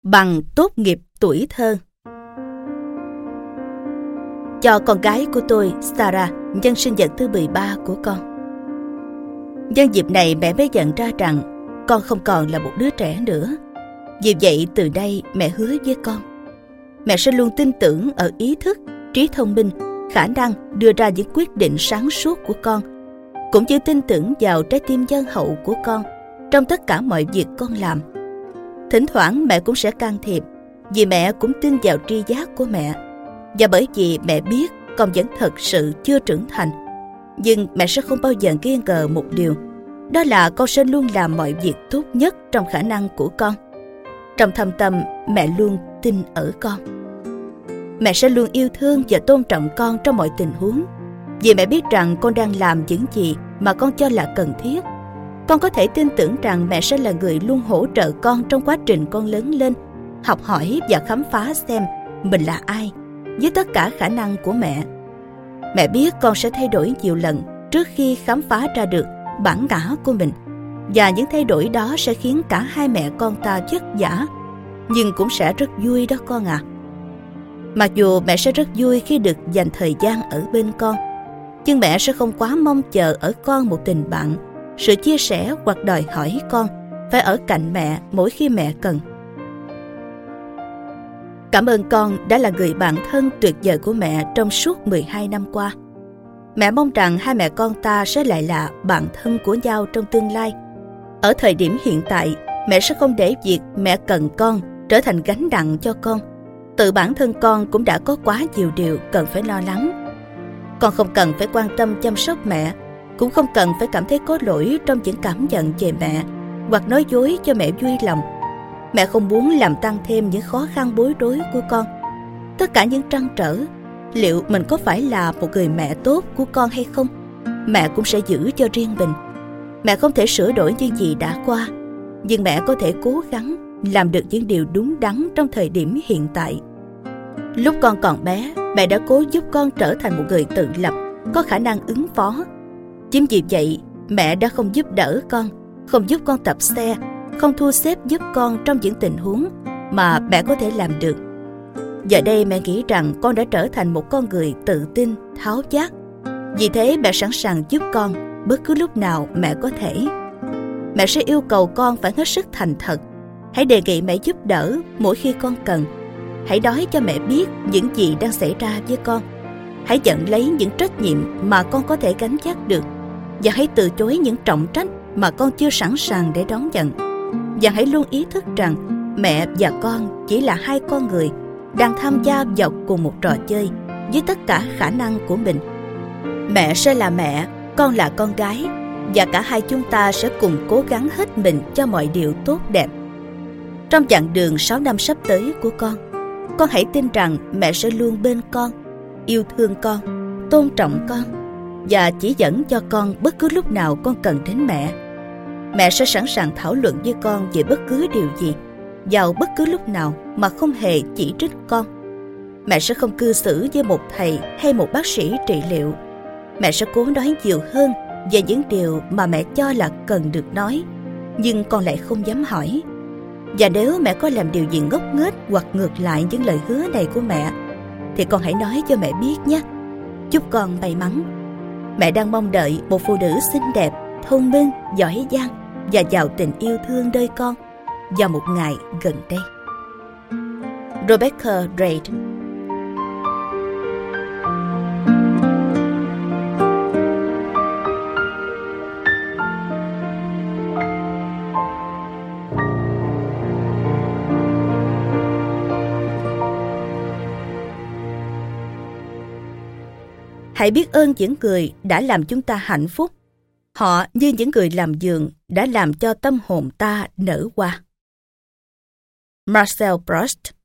bằng tốt nghiệp tuổi thơ. Cho con gái của tôi, Sarah, nhân sinh nhật thứ 13 của con. Nhân dịp này mẹ mới nhận ra rằng con không còn là một đứa trẻ nữa. Vì vậy từ đây mẹ hứa với con, mẹ sẽ luôn tin tưởng ở ý thức, trí thông minh, khả năng đưa ra những quyết định sáng suốt của con, cũng như tin tưởng vào trái tim nhân hậu của con trong tất cả mọi việc con làm. Thỉnh thoảng mẹ cũng sẽ can thiệp, vì mẹ cũng tin vào tri giác của mẹ, và bởi vì mẹ biết con vẫn thật sự chưa trưởng thành. Nhưng mẹ sẽ không bao giờ nghi ngờ một điều, đó là con sẽ luôn làm mọi việc tốt nhất trong khả năng của con. Trong thâm tâm, mẹ luôn tin ở con. Mẹ sẽ luôn yêu thương và tôn trọng con trong mọi tình huống, vì mẹ biết rằng con đang làm những gì mà con cho là cần thiết. Con có thể tin tưởng rằng mẹ sẽ là người luôn hỗ trợ con trong quá trình con lớn lên, học hỏi và khám phá xem mình là ai, với tất cả khả năng của mẹ. Mẹ biết con sẽ thay đổi nhiều lần trước khi khám phá ra được bản ngã của mình, và những thay đổi đó sẽ khiến cả hai mẹ con ta vất vả, nhưng cũng sẽ rất vui đó con ạ. Mặc dù mẹ sẽ rất vui khi được dành thời gian ở bên con, nhưng mẹ sẽ không quá mong chờ ở con một tình bạn, sự chia sẻ hoặc đòi hỏi con phải ở cạnh mẹ mỗi khi mẹ cần. Cảm ơn con đã là người bạn thân tuyệt vời của mẹ trong suốt 12 năm qua. Mẹ mong rằng hai mẹ con ta sẽ lại là bạn thân của nhau trong tương lai. Ở thời điểm hiện tại, mẹ sẽ không để việc mẹ cần con trở thành gánh nặng cho con. Tự bản thân con cũng đã có quá nhiều điều cần phải lo lắng. Con không cần phải quan tâm chăm sóc mẹ, cũng không cần phải cảm thấy có lỗi trong những cảm nhận về mẹ, hoặc nói dối cho mẹ vui lòng. Mẹ không muốn làm tăng thêm những khó khăn bối rối của con. Tất cả những trăn trở, liệu mình có phải là một người mẹ tốt của con hay không, mẹ cũng sẽ giữ cho riêng mình. Mẹ không thể sửa đổi những gì đã qua, nhưng mẹ có thể cố gắng làm được những điều đúng đắn trong thời điểm hiện tại. Lúc con còn bé, mẹ đã cố giúp con trở thành một người tự lập, có khả năng ứng phó. Chính vì vậy, mẹ đã không giúp đỡ con, không giúp con tập xe, không thu xếp giúp con trong những tình huống mà mẹ có thể làm được. Giờ đây mẹ nghĩ rằng con đã trở thành một con người tự tin, tháo vát. Vì thế mẹ sẵn sàng giúp con bất cứ lúc nào mẹ có thể. Mẹ sẽ yêu cầu con phải hết sức thành thật. Hãy đề nghị mẹ giúp đỡ mỗi khi con cần. Hãy nói cho mẹ biết những gì đang xảy ra với con. Hãy nhận lấy những trách nhiệm mà con có thể gánh vác được, và hãy từ chối những trọng trách mà con chưa sẵn sàng để đón nhận. Và hãy luôn ý thức rằng mẹ và con chỉ là hai con người đang tham gia vào cùng một trò chơi với tất cả khả năng của mình. Mẹ sẽ là mẹ, con là con gái, và cả hai chúng ta sẽ cùng cố gắng hết mình cho mọi điều tốt đẹp. Trong chặng đường 6 năm sắp tới của con hãy tin rằng mẹ sẽ luôn bên con, yêu thương con, tôn trọng con, và chỉ dẫn cho con bất cứ lúc nào con cần đến mẹ. Mẹ sẽ sẵn sàng thảo luận với con về bất cứ điều gì, vào bất cứ lúc nào mà không hề chỉ trích con. Mẹ sẽ không cư xử với một thầy hay một bác sĩ trị liệu. Mẹ sẽ cố nói nhiều hơn về những điều mà mẹ cho là cần được nói, nhưng con lại không dám hỏi. Và nếu mẹ có làm điều gì ngốc nghếch hoặc ngược lại những lời hứa này của mẹ, thì con hãy nói cho mẹ biết nhé. Chúc con may mắn. Mẹ đang mong đợi một phụ nữ xinh đẹp, thông minh, giỏi giang và giàu tình yêu thương nơi con vào một ngày gần đây. Rebecca Reid. Hãy biết ơn những người đã làm chúng ta hạnh phúc. Họ như những người làm vườn đã làm cho tâm hồn ta nở hoa. Marcel Proust.